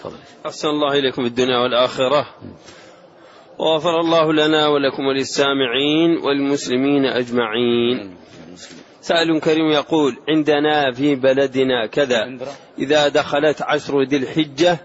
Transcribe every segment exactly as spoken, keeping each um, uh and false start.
أحسن الله إليكم في الدنيا والآخرة، وغفر الله لنا ولكم وللسامعين والمسلمين أجمعين. سائل كريم يقول: عندنا في بلدنا كذا إذا دخلت عشر ذي الحجة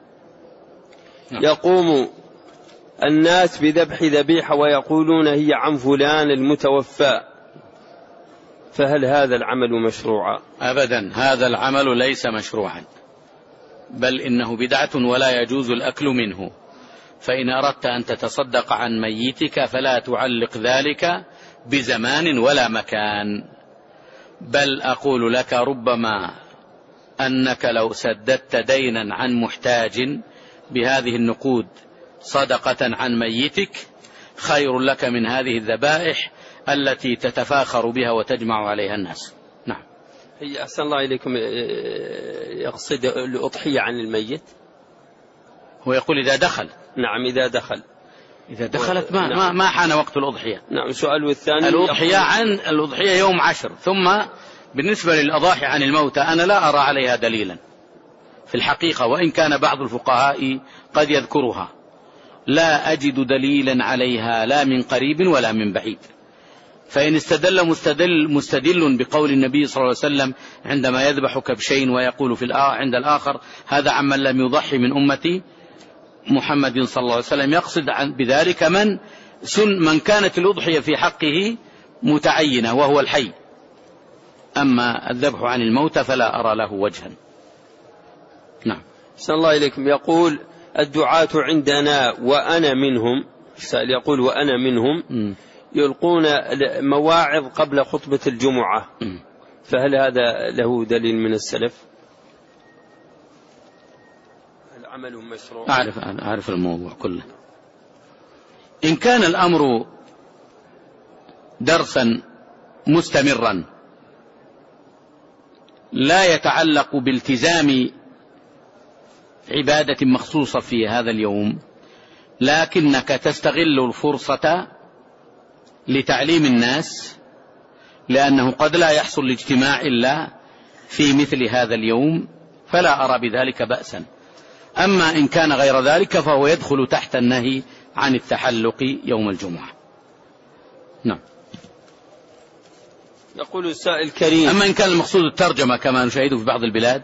يقوم الناس بذبح ذبيحة ويقولون هي عن فلان المتوفى، فهل هذا العمل مشروعا؟ أبدا، هذا العمل ليس مشروعا، بل إنه بدعة ولا يجوز الأكل منه. فإن أردت أن تتصدق عن ميتك فلا تعلق ذلك بزمان ولا مكان، بل أقول لك ربما أنك لو سددت دينا عن محتاج بهذه النقود صدقة عن ميتك خير لك من هذه الذبائح التي تتفاخر بها وتجمع عليها الناس. نعم. هي أحسن الله إليكم يقصد الأضحية عن الميت؟ هو يقول إذا دخل. نعم، إذا دخل. إذا دخلت ما, نعم. ما, ما حان وقت الأضحية. نعم. سؤال الثاني: الأضحية عن الأضحية يوم عشر. ثم بالنسبة للأضاحي عن الموتى أنا لا أرى عليها دليلا في الحقيقة، وإن كان بعض الفقهاء قد يذكرها، لا أجد دليلا عليها لا من قريب ولا من بعيد. فإن استدل مستدل, مستدل بقول النبي صلى الله عليه وسلم عندما يذبح كبشين ويقول في عند الآخر هذا عمن لم يضحي من أمتي محمد صلى الله عليه وسلم، يقصد بذلك من سن من كانت الأضحية في حقه متعينة وهو الحي. أما الذبح عن الموتى فلا أرى له وجها. نعم. صلى الله إليكم يقول: الدعاة عندنا وأنا منهم، سأل يقول وأنا منهم م. يلقون مواعظ قبل خطبة الجمعة، م. فهل هذا له دليل من السلف؟ هل عملهم مشروع؟ أعرف, أعرف الموضوع كله. إن كان الأمر درسا مستمرا لا يتعلق بالتزام عبادة مخصوصة في هذا اليوم، لكنك تستغل الفرصة لتعليم الناس، لأنه قد لا يحصل الاجتماع إلا في مثل هذا اليوم، فلا أرى بذلك بأسا. أما إن كان غير ذلك فهو يدخل تحت النهي عن التحلق يوم الجمعة. نعم. يقول السائل الكريم: أما إن كان المقصود الترجمة كما نشاهده في بعض البلاد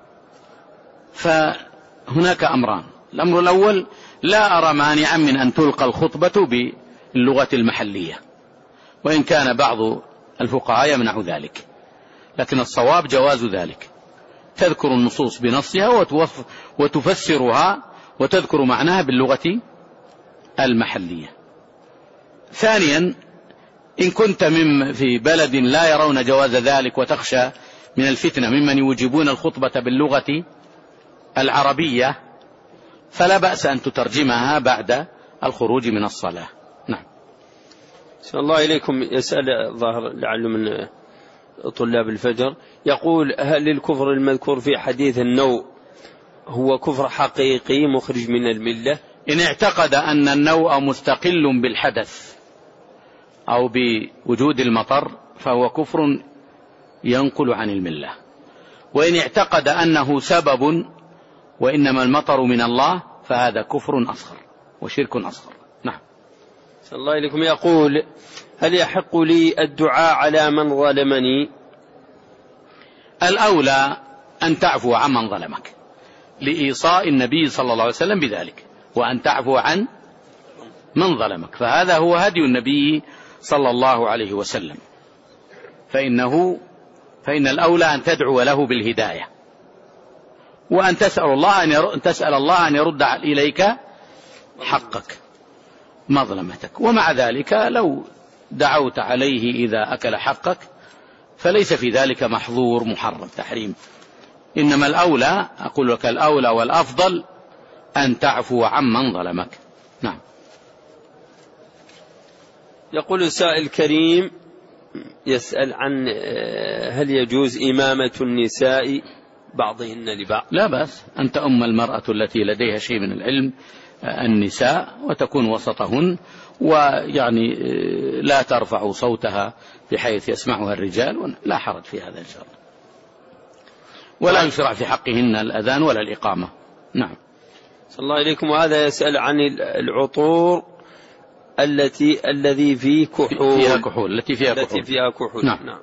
فهناك أمران. الأمر الأول: لا أرى مانعا من أن تلقى الخطبة باللغة المحلية، وإن كان بعض الفقهاء يمنع ذلك، لكن الصواب جواز ذلك. تذكر النصوص بنصها وتفسرها وتذكر معناها باللغة المحلية. ثانيا: إن كنت من في بلد لا يرون جواز ذلك وتخشى من الفتنة ممن يوجبون الخطبة باللغة العربية فلا بأس أن تترجمها بعد الخروج من الصلاة. نعم. صلى الله إليكم يسأل ظاهر لعله من طلاب الفجر، يقول: هل الكفر المذكور في حديث النوء هو كفر حقيقي مخرج من الملة؟ إن اعتقد أن النوء مستقل بالحدث أو بوجود المطر فهو كفر ينقل عن الملة، وإن اعتقد أنه سبب وإنما المطر من الله فهذا كفر أصغر وشرك أصغر. نعم. صلى الله عليكم يقول: هل يحق لي الدعاء على من ظلمني؟ الأولى أن تعفو عن من ظلمك لإيصاء النبي صلى الله عليه وسلم بذلك، وأن تعفو عن من ظلمك، فهذا هو هدي النبي صلى الله عليه وسلم. فإنه فإن الأولى أن تدعو له بالهداية، وأن تسأل الله أن يرد تسأل الله أن يرد إليك حقك مظلمتك. ومع ذلك لو دعوت عليه إذا أكل حقك فليس في ذلك محظور محرم تحريم، إنما الأولى أقول لك الأولى والأفضل أن تعفو عن من ظلمك. نعم. يقول السائل الكريم يسأل عن هل يجوز إمامة النساء بعضهن لبعض؟ لا بأس أن تؤم المرأة التي لديها شيء من العلم النساء وتكون وسطهن، ويعني لا ترفع صوتها بحيث يسمعها الرجال، لا حرج في هذا إن شاء الله، ولا يشرع في حقهن الأذان ولا الإقامة. نعم. صلى الله عليكم. وهذا يسأل عن العطور التي الذي في كحول فيها كحول التي فيها التي كحول, فيها كحول. نعم. نعم.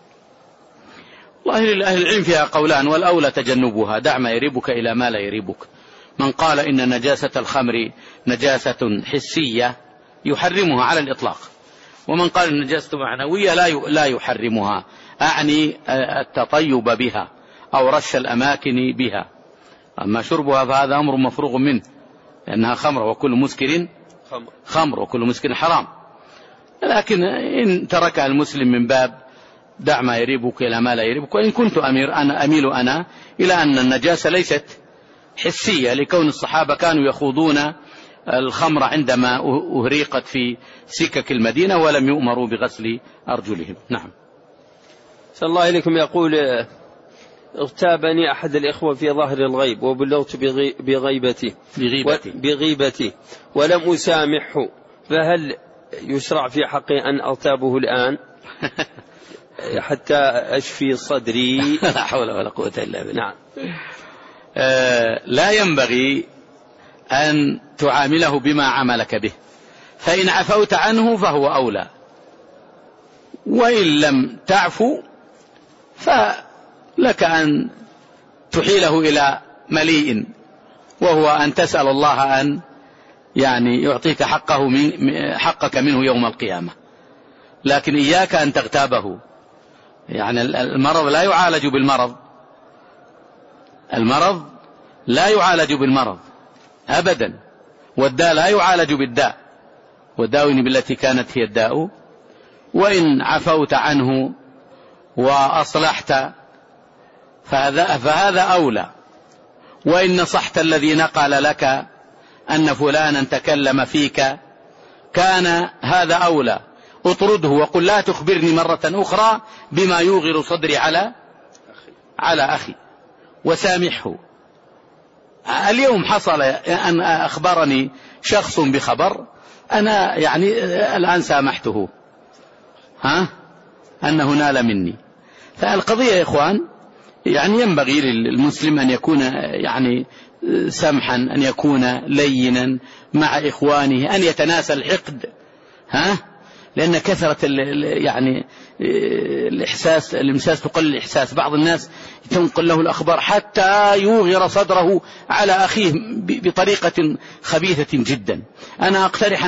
والله أهل العلم فيها قولان، والأولى تجنبها، دع ما يريبك إلى ما لا يريبك. من قال إن نجاسة الخمر نجاسة حسية يحرمها على الإطلاق، ومن قال النجاسة معنوية لا يحرمها، أعني التطيب بها أو رش الأماكن بها. أما شربها فهذا أمر مفروغ منه، لأنها خمر وكل مسكر خمر وكل مسكر حرام. لكن إن تركها المسلم من باب دع ما يريبك إلى ما لا يريبك، وإن كنت أمير أنا أميل أنا إلى أن النجاسة ليست حسية، لكون الصحابة كانوا يخوضون الخمر عندما أهريقت في سكك المدينة ولم يؤمروا بغسل أرجلهم. نعم. صلى الله عليكم. يقول اغتابني أحد الإخوة في ظهر الغيب وبلغت بغيبتي بغيبتي, بغيبتي ولم أسامحه، فهل يشرع في حقي أن أغتابه الآن حتى أشفي صدري؟ لا حول ولا قوة إلا بالله. نعم. آه لا ينبغي أن تعامله بما عملك به، فإن عفوت عنه فهو أولى، وإن لم تعفو فلك أن تحيله إلى مليء، وهو أن تسأل الله أن يعني يعطيك حقه من حقك منه يوم القيامة. لكن إياك أن تغتابه، يعني المرض لا يعالج بالمرض، المرض لا يعالج بالمرض أبدا، والداء لا يعالج بالداء، وداوني بالتي كانت هي الداء. وإن عفوت عنه وأصلحت فهذا, فهذا أولى. وإن نصحت الذي نقل لك أن فلانا تكلم فيك كان هذا أولى. اطرده وقل لا تخبرني مرة أخرى بما يوغر صدري على على أخي، وسامحه. اليوم حصل أن أخبرني شخص بخبر، أنا يعني الآن سامحته، ها أنه نال مني. فالقضية يا إخوان يعني ينبغي للمسلم أن يكون يعني سمحا، أن يكون لينا مع إخوانه، أن يتناسى الحقد، ها لأن كثرة يعني الإحساس الإمساس تقل الإحساس. بعض الناس تنقل له الأخبار حتى يوغر صدره على أخيه بطريقة خبيثة جدا. أنا أقترح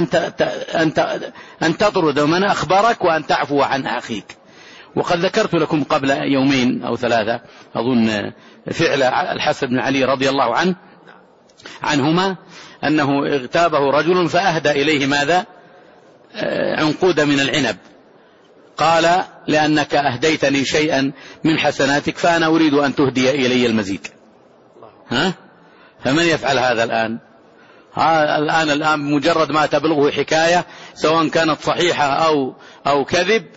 أن تطرد من أخبارك وأن تعفو عن أخيك. وقد ذكرت لكم قبل يومين أو ثلاثة أظن فعل الحسن بن علي رضي الله عنه عنهما، أنه اغتابه رجل فأهدى إليه ماذا؟ عنقود من العنب. قال لأنك أهديتني شيئا من حسناتك فأنا أريد أن تهدي إلي المزيد. ها؟ فمن يفعل هذا الآن؟ الآن الآن مجرد ما تبلغه حكاية سواء كانت صحيحة أو أو كذب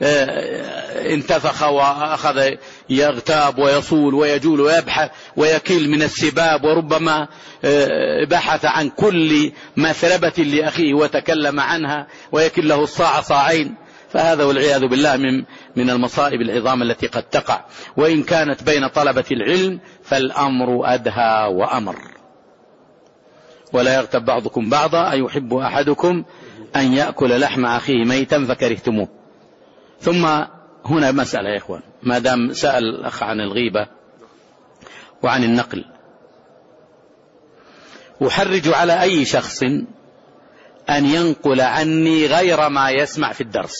انتفخ وأخذ يغتاب ويصول ويجول ويبحث ويكل من السباب، وربما بحث عن كل مثلبة لأخيه وتكلم عنها ويكل له الصاع صاعين. فهذا والعياذ بالله من من المصائب العظام التي قد تقع. وإن كانت بين طلبة العلم فالأمر أدهى وأمر. ولا يغتب بعضكم بعضا أيحب أحدكم أن يأكل لحم أخيه ميتا فكرهتموه. ثم هنا مسألة يا إخوان، ما دام سأل الأخ عن الغيبة وعن النقل، أحرج على أي شخص أن ينقل عني غير ما يسمع في الدرس.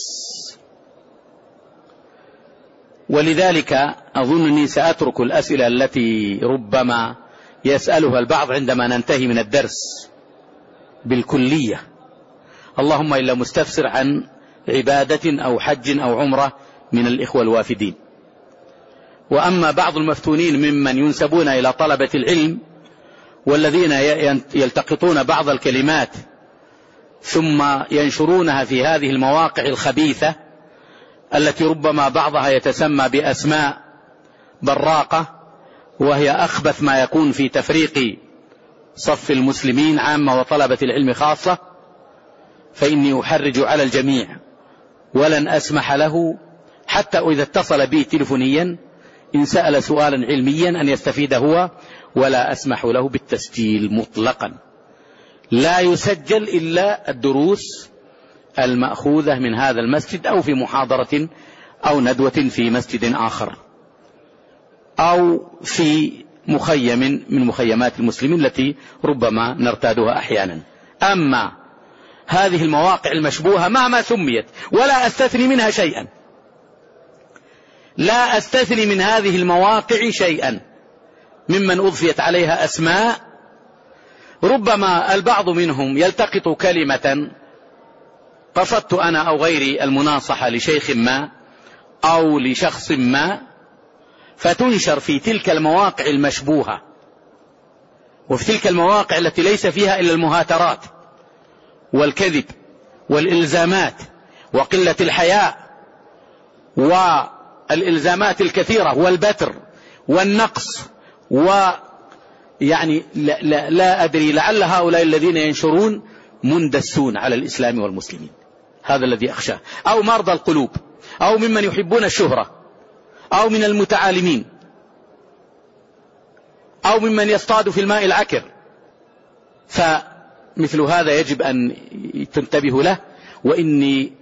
ولذلك أظنني سأترك الأسئلة التي ربما يسألها البعض عندما ننتهي من الدرس بالكلية، اللهم إلا مستفسر عن عبادة أو حج أو عمرة من الإخوة الوافدين. وأما بعض المفتونين ممن ينسبون إلى طلبة العلم والذين يلتقطون بعض الكلمات ثم ينشرونها في هذه المواقع الخبيثة التي ربما بعضها يتسمى بأسماء براقة، وهي أخبث ما يكون في تفريق صف المسلمين عامة وطلبة العلم خاصة، فإني أحرج على الجميع ولن أسمح له حتى إذا اتصل بي تلفونيا إن سأل سؤالا علميا أن يستفيد هو، ولا أسمح له بالتسجيل مطلقا. لا يسجل إلا الدروس المأخوذة من هذا المسجد أو في محاضرة أو ندوة في مسجد آخر أو في مخيم من مخيمات المسلمين التي ربما نرتادها أحيانا. أما هذه المواقع المشبوهة مهما سميت، ولا أستثني منها شيئا، لا أستثني من هذه المواقع شيئا ممن أضفيت عليها أسماء، ربما البعض منهم يلتقط كلمة قصدت أنا أو غيري المناصحة لشيخ ما أو لشخص ما، فتنشر في تلك المواقع المشبوهة وفي تلك المواقع التي ليس فيها إلا المهاترات والكذب والإلزامات وقلة الحياء والإلزامات الكثيرة والبتر والنقص، ويعني لا, لا, لا أدري، لعل هؤلاء الذين ينشرون مندسون على الإسلام والمسلمين، هذا الذي أخشاه، أو مرضى القلوب، أو ممن يحبون الشهرة، أو من المتعالمين، أو ممن يصطاد في الماء العكر. فمثل هذا يجب أن تنتبهوا له، وإني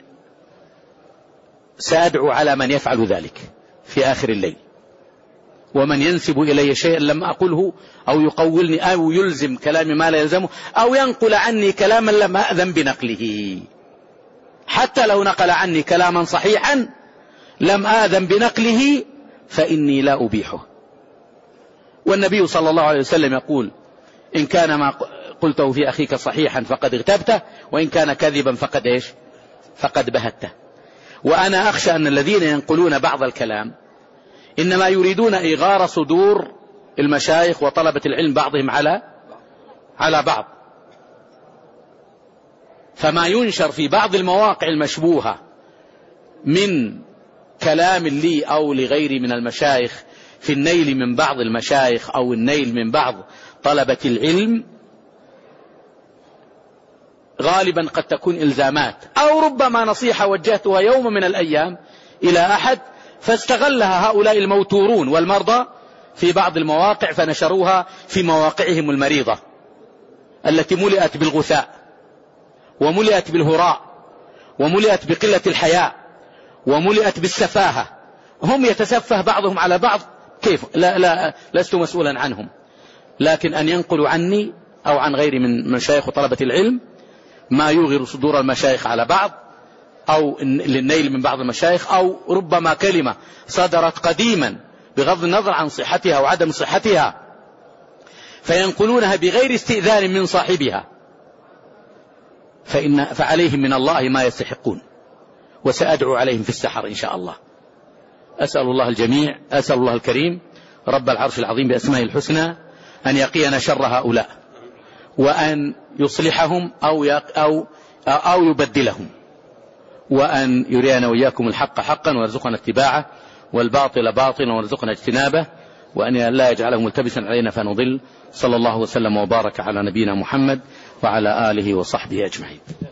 سأدعو على من يفعل ذلك في آخر الليل، ومن ينسب إلي شيئا لم أقله أو يقولني أو يلزم كلامي ما لا يلزمه أو ينقل عني كلاما لم أأذن بنقله، حتى لو نقل عني كلاما صحيحا لم آذن بنقله فإني لا أبيحه. والنبي صلى الله عليه وسلم يقول: إن كان ما قلته في أخيك صحيحا فقد اغتبته، وإن كان كذبا فقد إيش فقد بهته. وأنا أخشى أن الذين ينقلون بعض الكلام إنما يريدون إغار صدور المشايخ وطلبة العلم بعضهم على على بعض. فما ينشر في بعض المواقع المشبوهة من كلام لي أو لغيري من المشايخ في النيل من بعض المشايخ أو النيل من بعض طلبة العلم، غالبا قد تكون إلزامات أو ربما نصيحة وجهتها يوم من الأيام إلى أحد فاستغلها هؤلاء الموتورون والمرضى في بعض المواقع فنشروها في مواقعهم المريضة التي ملئت بالغثاء وملئت بالهراء وملئت بقلة الحياء وملئت بالسفاهة. هم يتسفه بعضهم على بعض، كيف؟ لا لا لست مسؤولا عنهم، لكن أن ينقلوا عني أو عن غيري من مشايخ وطلبة العلم ما يغير صدور المشايخ على بعض أو للنيل من بعض المشايخ، أو ربما كلمة صدرت قديما بغض النظر عن صحتها وعدم صحتها فينقلونها بغير استئذان من صاحبها، فإن فعليهم من الله ما يستحقون، وسأدعو عليهم في السحر إن شاء الله. أسأل الله الجميع، أسأل الله الكريم رب العرش العظيم بأسمائه الحسنى أن يقينا شر هؤلاء، وأن يصلحهم أو أو أو يبدلهم، وأن يرينا وإياكم الحق حقا ويرزقنا اتباعه والباطل باطلا ويرزقنا اجتنابه، وأن لا يجعله ملتبسا علينا فنضل. صلى الله وسلم وبارك على نبينا محمد وعلى آله وصحبه أجمعين.